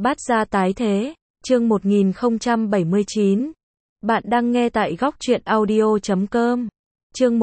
Bát gia tái thế, chương 1079. Bạn đang nghe tại góc truyện audio.com. Chương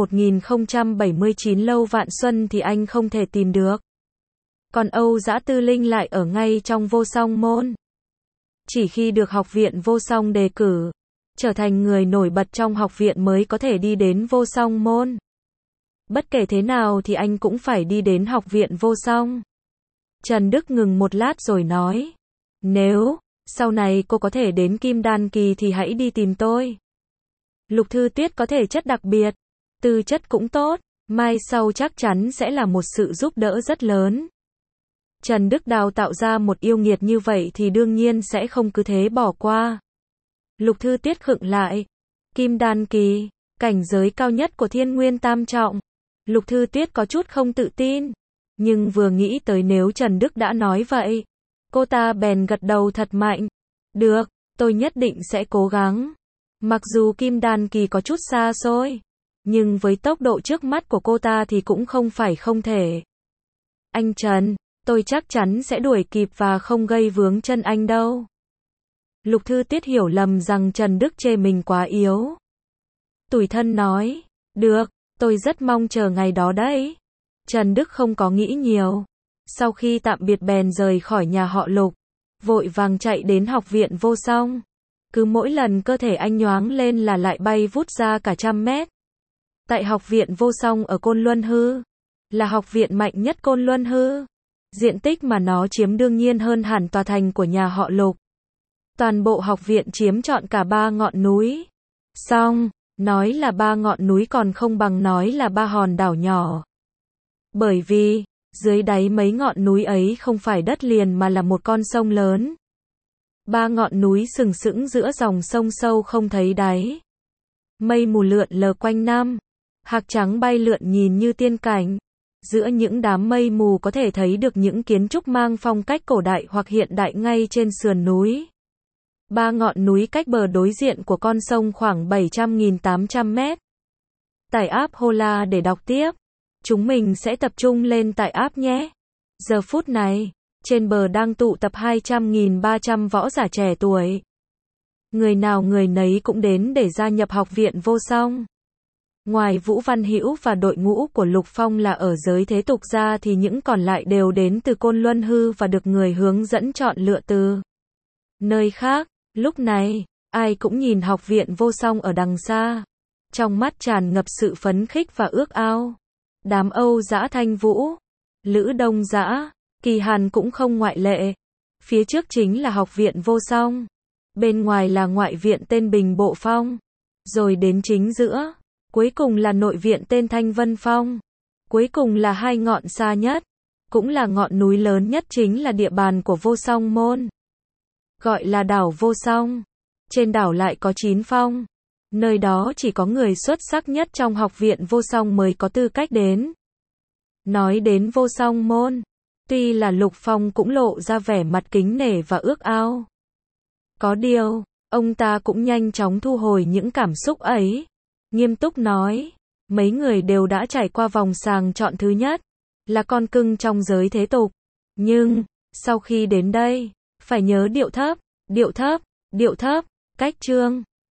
1079 Lâu Vạn Xuân thì anh không thể tìm được. Còn Âu Dã Tư Linh lại ở ngay trong Vô Song môn. Chỉ khi được học viện Vô Song đề cử, trở thành người nổi bật trong học viện mới có thể đi đến Vô Song môn. Bất kể thế nào thì anh cũng phải đi đến học viện Vô Song. Trần Đức ngừng một lát rồi nói. Nếu sau này cô có thể đến Kim Đan Kỳ thì hãy đi tìm tôi. Lục Thư Tuyết có thể chất đặc biệt, tư chất cũng tốt, mai sau chắc chắn sẽ là một sự giúp đỡ rất lớn. Trần Đức đào tạo ra một yêu nghiệt như vậy thì đương nhiên sẽ không cứ thế bỏ qua. Lục Thư Tuyết khựng lại. Kim Đan Kỳ, cảnh giới cao nhất của Thiên Nguyên Tam Trọng. Lục Thư Tuyết có chút không tự tin, nhưng vừa nghĩ tới nếu Trần Đức đã nói vậy, cô ta bèn gật đầu thật mạnh. Được, tôi nhất định sẽ cố gắng. Mặc dù Kim Đan Kỳ có chút xa xôi, nhưng với tốc độ trước mắt của cô ta thì cũng không phải không thể. Anh Trần, tôi chắc chắn sẽ đuổi kịp và không gây vướng chân anh đâu. Lục Thư Tuyết hiểu lầm rằng Trần Đức chê mình quá yếu. Tủi thân nói, được, tôi rất mong chờ ngày đó đấy. Trần Đức không có nghĩ nhiều. Sau khi tạm biệt bèn rời khỏi nhà họ Lục, vội vàng chạy đến học viện Vô Song. Cứ mỗi lần cơ thể anh nhoáng lên là lại bay vút ra cả 100 mét. Tại học viện Vô Song ở Côn Luân Hư, là học viện mạnh nhất Côn Luân Hư. Diện tích mà nó chiếm đương nhiên hơn hẳn tòa thành của nhà họ Lục. Toàn bộ học viện chiếm trọn cả 3 ngọn núi. Xong, nói là 3 ngọn núi còn không bằng nói là 3 hòn đảo nhỏ. Bởi vì, dưới đáy mấy ngọn núi ấy không phải đất liền mà là một con sông lớn. 3 ngọn núi sừng sững giữa dòng sông sâu không thấy đáy. Mây mù lượn lờ quanh năm. Hạc trắng bay lượn nhìn như tiên cảnh. Giữa những đám mây mù có thể thấy được những kiến trúc mang phong cách cổ đại hoặc hiện đại ngay trên sườn núi. 3 ngọn núi cách bờ đối diện của con sông khoảng 700.800 mét. Tải app Hola để đọc tiếp. Chúng mình sẽ tập trung lên tải app nhé. Giờ phút này, trên bờ đang tụ tập 200.300 võ giả trẻ tuổi. Người nào người nấy cũng đến để gia nhập học viện Vô Song. Ngoài Vũ Văn Hữu và đội ngũ của Lục Phong là ở giới thế tục ra thì những còn lại đều đến từ Côn Luân Hư và được người hướng dẫn chọn lựa từ nơi khác. Lúc này, ai cũng nhìn học viện Vô Song ở đằng xa. Trong mắt tràn ngập sự phấn khích và ước ao. Đám Âu Dã Thanh Vũ, Lữ Đông Dã, Kỳ Hàn cũng không ngoại lệ. Phía trước chính là học viện Vô Song. Bên ngoài là ngoại viện tên Bình Bộ Phong. Rồi đến chính giữa. Cuối cùng là nội viện tên Thanh Vân Phong. Cuối cùng là hai ngọn xa nhất. Cũng là ngọn núi lớn nhất chính là địa bàn của Vô Song môn. Gọi là đảo Vô Song. Trên đảo lại có 9 phong. Nơi đó chỉ có người xuất sắc nhất trong học viện Vô Song mới có tư cách đến. Nói đến Vô Song môn, tuy là Lục Phong cũng lộ ra vẻ mặt kính nể và ước ao. Có điều, ông ta cũng nhanh chóng thu hồi những cảm xúc ấy. Nghiêm túc nói, mấy người đều đã trải qua vòng sàng chọn thứ nhất, là con cưng trong giới thế tục. Nhưng, sau khi đến đây, phải nhớ điệu thấp, điệu thấp, điệu thấp, cách chương.